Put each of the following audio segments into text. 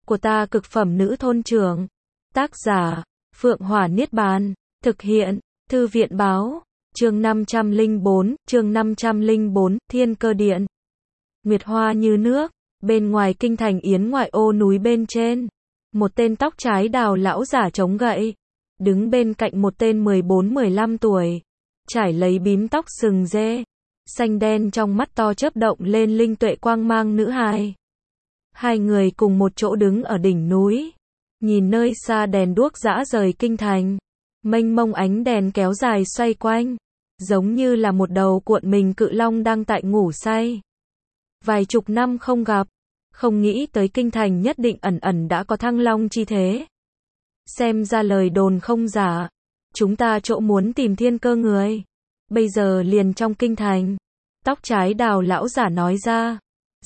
của ta cực phẩm nữ thôn trưởng. Tác giả, Phượng Hỏa Niết Bàn. Thực hiện, Thư viện báo. Chương 504, Thiên Cơ Điện. Nguyệt hoa như nước, bên ngoài kinh thành yến ngoại ô núi bên trên. Một tên tóc trái đào lão giả chống gậy, đứng bên cạnh một tên 14-15 tuổi, trải lấy bím tóc sừng dê, xanh đen trong mắt to chớp động lên linh tuệ quang mang nữ hài. Hai người cùng một chỗ đứng ở đỉnh núi, nhìn nơi xa đèn đuốc rã rời kinh thành, mênh mông ánh đèn kéo dài xoay quanh, giống như là một đầu cuộn mình cự long đang tại ngủ say. Vài chục năm không gặp, không nghĩ tới kinh thành nhất định ẩn ẩn đã có thăng long chi thế. Xem ra lời đồn không giả, chúng ta chỗ muốn tìm thiên cơ người, bây giờ liền trong kinh thành. Tóc trái đào lão giả nói ra.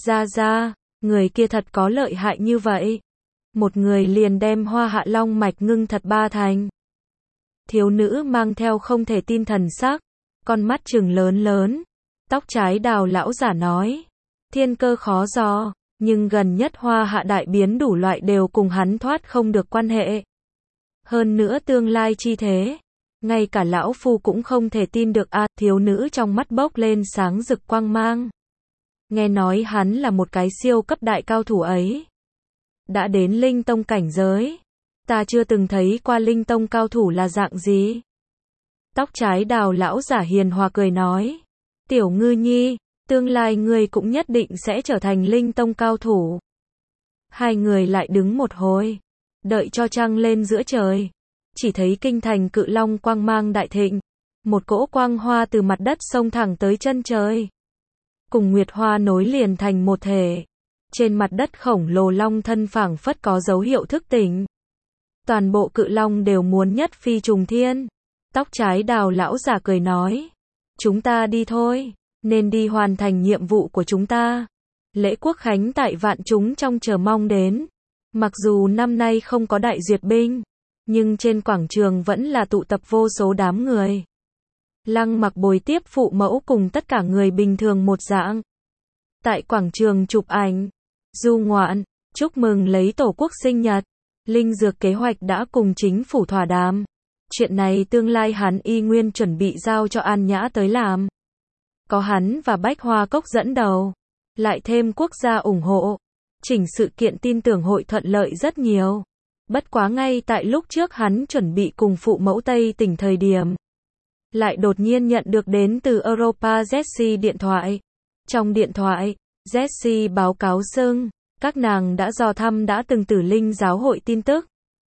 Ra, người kia thật có lợi hại như vậy. Một người liền đem Hoa Hạ Long mạch ngưng thật 3 thành. Thiếu nữ mang theo không thể tin thần sắc, con mắt trừng lớn lớn. Tóc trái đào lão giả nói, thiên cơ khó dò, nhưng gần nhất Hoa Hạ đại biến đủ loại đều cùng hắn thoát không được quan hệ. Hơn nữa tương lai chi thế, ngay cả lão phu cũng không thể tin được a. Thiếu nữ trong mắt bốc lên sáng rực quang mang. Nghe nói hắn là một cái siêu cấp đại cao thủ ấy, đã đến linh tông cảnh giới. Ta chưa từng thấy qua linh tông cao thủ là dạng gì. Tóc trái đào lão giả hiền hòa cười nói, tiểu ngư nhi, tương lai ngươi cũng nhất định sẽ trở thành linh tông cao thủ. Hai người lại đứng một hồi, đợi cho trăng lên giữa trời, chỉ thấy kinh thành cự long quang mang đại thịnh, một cỗ quang hoa từ mặt đất xông thẳng tới chân trời, cùng nguyệt hoa nối liền thành một thể. Trên mặt đất khổng lồ long thân phảng phất có dấu hiệu thức tỉnh. Toàn bộ cự long đều muốn nhất phi trùng thiên. Tóc trái đào lão giả cười nói, chúng ta đi thôi, nên đi hoàn thành nhiệm vụ của chúng ta. Lễ quốc khánh tại vạn chúng trong chờ mong đến. Mặc dù năm nay không có đại duyệt binh, nhưng trên quảng trường vẫn là tụ tập vô số đám người. Lăng Mặc bồi tiếp phụ mẫu cùng tất cả người bình thường một dạng. Tại quảng trường chụp ảnh, du ngoạn, chúc mừng lấy tổ quốc sinh nhật. Linh dược kế hoạch đã cùng chính phủ thỏa đàm. Chuyện này tương lai hắn y nguyên chuẩn bị giao cho An Nhã tới làm. Có hắn và Bách Hoa Cốc dẫn đầu, lại thêm quốc gia ủng hộ, chỉnh sự kiện tin tưởng hội thuận lợi rất nhiều. Bất quá ngay tại lúc trước hắn chuẩn bị cùng phụ mẫu Tây tỉnh thời điểm, lại đột nhiên nhận được đến từ Europa Jessie điện thoại. Trong điện thoại, Jessie báo cáo xưng, các nàng đã dò thăm đã từng Tử Linh giáo hội tin tức.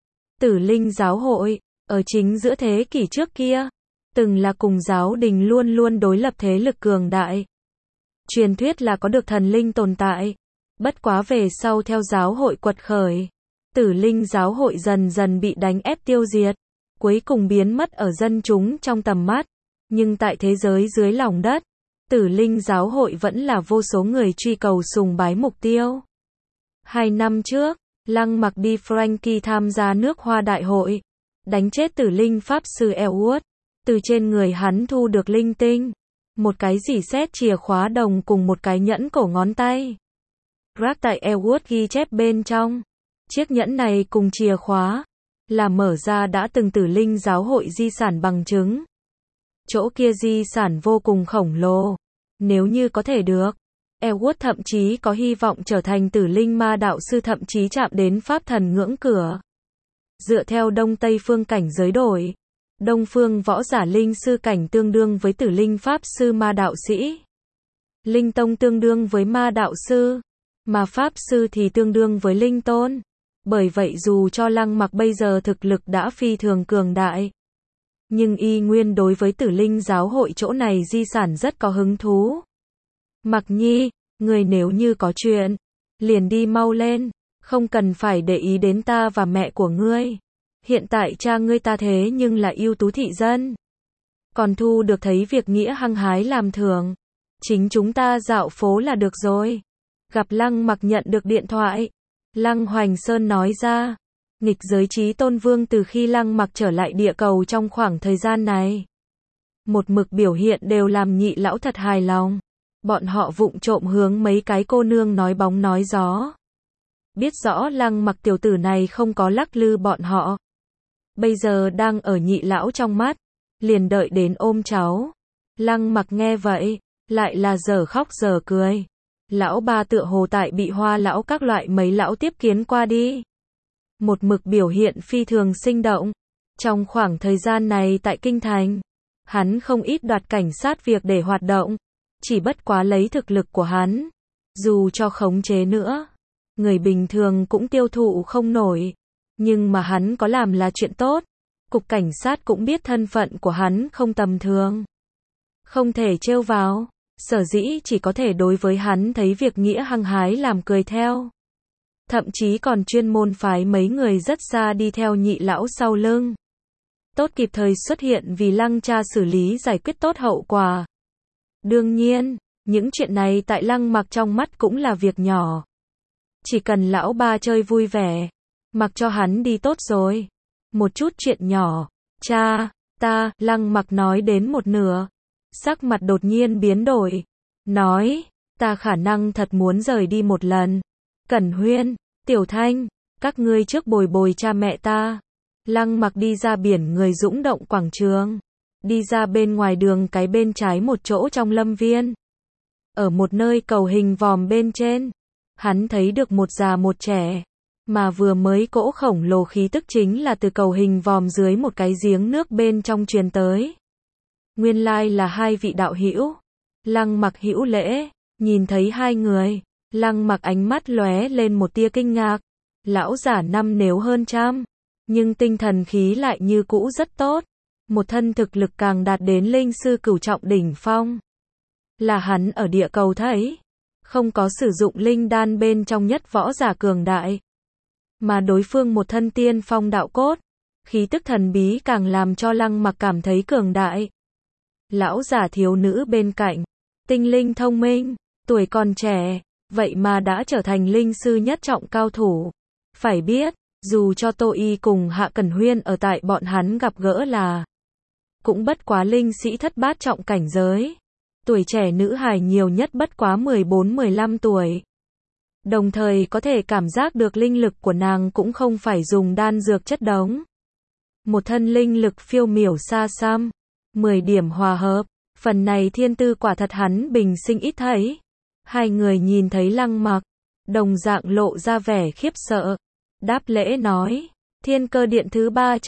Tử Linh giáo hội, ở chính giữa thế kỷ trước kia, từng là cùng giáo đình luôn luôn đối lập thế lực cường đại. Truyền thuyết là có được thần linh tồn tại. Bất quá về sau theo giáo hội quật khởi, Tử Linh giáo hội dần dần bị đánh ép tiêu diệt, cuối cùng biến mất ở dân chúng trong tầm mắt. Nhưng tại thế giới dưới lòng đất, Tử Linh giáo hội vẫn là vô số người truy cầu sùng bái mục tiêu. 2 năm trước, Lăng Mặc đi Frankie tham gia nước Hoa đại hội, đánh chết Tử Linh pháp sư Elwood. Từ trên người hắn thu được linh tinh, một cái dỉ sét chìa khóa đồng cùng một cái nhẫn cổ ngón tay. Rác tại Elwood ghi chép bên trong. Chiếc nhẫn này cùng chìa khóa là mở ra đã từng Tử Linh giáo hội di sản bằng chứng. Chỗ kia di sản vô cùng khổng lồ. Nếu như có thể được, Elwood thậm chí có hy vọng trở thành Tử Linh ma đạo sư, thậm chí chạm đến pháp thần ngưỡng cửa. Dựa theo Đông Tây phương cảnh giới đổi, Đông phương võ giả linh sư cảnh tương đương với Tử Linh pháp sư ma đạo sĩ. Linh tông tương đương với ma đạo sư, mà pháp sư thì tương đương với linh tôn. Bởi vậy dù cho Lăng Mặc bây giờ thực lực đã phi thường cường đại, nhưng y nguyên đối với Tử Linh giáo hội chỗ này di sản rất có hứng thú. Mặc Nhi, người nếu như có chuyện, liền đi mau lên, không cần phải để ý đến ta và mẹ của ngươi. Hiện tại cha ngươi ta thế nhưng là ưu tú thị dân, còn thu được thấy việc nghĩa hăng hái làm thường. Chính chúng ta dạo phố là được rồi. Gặp Lăng Mặc nhận được điện thoại, Lăng Hoành Sơn nói ra, nghịch giới Chí Tôn Vương từ khi Lăng Mặc trở lại địa cầu trong khoảng thời gian này, một mực biểu hiện đều làm nhị lão thật hài lòng. Bọn họ vụng trộm hướng mấy cái cô nương nói bóng nói gió. biết rõ Lăng Mặc tiểu tử này không có lắc lư bọn họ. Bây giờ đang ở nhị lão trong mắt, liền đợi đến ôm cháu. Lăng Mặc nghe vậy, lại là dở khóc dở cười. Lão ba tựa hồ tại bị Hoa lão các loại mấy lão tiếp kiến qua đi. Một mực biểu hiện phi thường sinh động. Trong khoảng thời gian này tại Kinh Thành, hắn không ít đoạt cảnh sát việc để hoạt động, chỉ bất quá lấy thực lực của hắn, dù cho khống chế nữa, người bình thường cũng tiêu thụ không nổi, nhưng mà hắn có làm là chuyện tốt, cục cảnh sát cũng biết thân phận của hắn không tầm thường, không thể trêu vào, sở dĩ chỉ có thể đối với hắn thấy việc nghĩa hăng hái làm cười theo. Thậm chí còn chuyên môn phái mấy người rất xa đi theo nhị lão sau lưng. Tốt kịp thời xuất hiện vì Lăng cha xử lý giải quyết tốt hậu quả. Đương nhiên, những chuyện này tại Lăng Mặc trong mắt cũng là việc nhỏ. Chỉ cần lão ba chơi vui vẻ, mặc cho hắn đi tốt rồi. Một chút chuyện nhỏ, cha, ta, Lăng Mặc nói đến một nửa. Sắc mặt đột nhiên biến đổi. Nói, ta khả năng thật muốn rời đi một lần. Cẩn Huyên, Tiểu Thanh, các ngươi trước bồi bồi cha mẹ ta. Lăng Mặc đi ra biển người dũng động quảng trường. Đi ra bên ngoài đường cái bên trái một chỗ trong lâm viên. Ở một nơi cầu hình vòm bên trên, hắn thấy được một già một trẻ. Mà vừa mới cỗ khổng lồ khí tức chính là từ cầu hình vòm dưới một cái giếng nước bên trong truyền tới. Nguyên lai là hai vị đạo hữu. Lăng Mặc hữu lễ, nhìn thấy hai người, Lăng Mặc ánh mắt lóe lên một tia kinh ngạc. Lão giả năm nếu hơn trăm, nhưng tinh thần khí lại như cũ rất tốt. Một thân thực lực càng đạt đến linh sư cửu trọng đỉnh phong. Là hắn ở địa cầu thấy, không có sử dụng linh đan bên trong nhất võ giả cường đại. Mà đối phương một thân tiên phong đạo cốt, khí tức thần bí càng làm cho Lăng Mặc cảm thấy cường đại. Lão giả thiếu nữ bên cạnh, tinh linh thông minh, tuổi còn trẻ, vậy mà đã trở thành linh sư nhất trọng cao thủ. Phải biết, dù cho Tô Y cùng Hạ Cẩn Huyên ở tại bọn hắn gặp gỡ là cũng bất quá linh sĩ thất bát trọng cảnh giới. Tuổi trẻ nữ hài nhiều nhất bất quá 14-15 tuổi. Đồng thời có thể cảm giác được linh lực của nàng cũng không phải dùng đan dược chất đống. Một thân linh lực phiêu miểu xa xăm, 10 điểm hòa hợp, phần này thiên tư quả thật hắn bình sinh ít thấy. Hai người nhìn thấy Lăng Mặc, đồng dạng lộ ra vẻ khiếp sợ. Đáp lễ nói, Thiên Cơ Điện thứ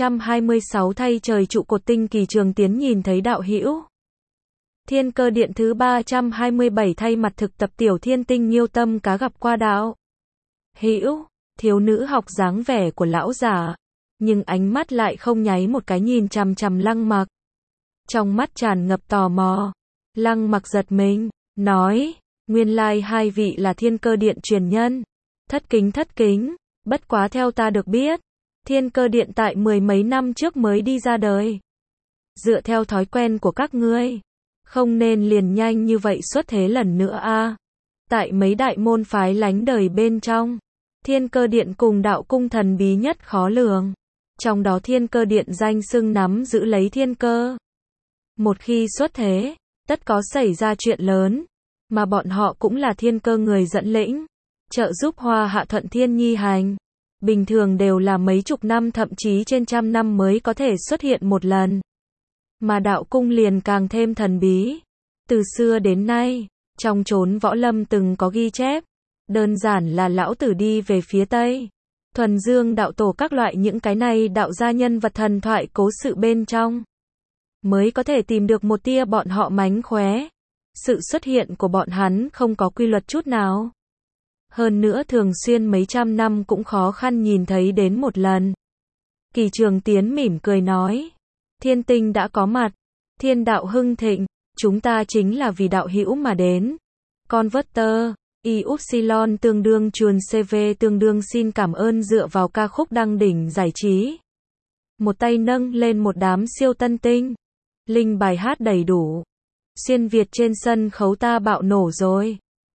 326 thay trời trụ cột tinh kỳ trường tiến nhìn thấy đạo hữu. Thiên Cơ Điện thứ 327 thay mặt thực tập tiểu thiên tinh Nhiêu Tâm cá gặp qua đạo hữu. Thiếu nữ học dáng vẻ của lão giả, nhưng ánh mắt lại không nháy một cái nhìn chằm chằm Lăng Mặc. Trong mắt tràn ngập tò mò. Lăng Mặc giật mình, nói, nguyên lai hai vị là Thiên Cơ Điện truyền nhân. Thất kính, bất quá theo ta được biết, Thiên Cơ Điện tại 10 mấy năm trước mới đi ra đời. Dựa theo thói quen của các ngươi, không nên liền nhanh như vậy xuất thế lần nữa a. Tại mấy đại môn phái lánh đời bên trong, Thiên Cơ Điện cùng đạo cung thần bí nhất khó lường. Trong đó Thiên Cơ Điện danh xưng nắm giữ lấy thiên cơ. Một khi xuất thế, tất có xảy ra chuyện lớn, mà bọn họ cũng là thiên cơ người dẫn lĩnh, trợ giúp Hoa Hạ Thuận Thiên Nhi hành. Bình thường đều là mấy chục năm thậm chí trên trăm năm mới có thể xuất hiện một lần. Mà đạo cung liền càng thêm thần bí. Từ xưa đến nay, trong chốn võ lâm từng có ghi chép, đơn giản là lão tử đi về phía Tây, thuần dương đạo tổ các loại những cái này đạo gia nhân vật thần thoại cố sự bên trong, mới có thể tìm được một tia bọn họ mánh khóe. Sự xuất hiện của bọn hắn không có quy luật chút nào. Hơn nữa thường xuyên mấy trăm năm cũng khó khăn nhìn thấy đến một lần. Kỳ Trường Tiến mỉm cười nói, thiên tinh đã có mặt, thiên đạo hưng thịnh, chúng ta chính là vì đạo hữu mà đến. Converter, Y-Upsilon tương đương chuồn CV tương đương xin cảm ơn dựa vào ca khúc đăng đỉnh giải trí. Một tay nâng lên một đám siêu tân tinh. Linh bài hát đầy đủ. Xuyên Việt trên sân khấu ta bạo nổ rồi.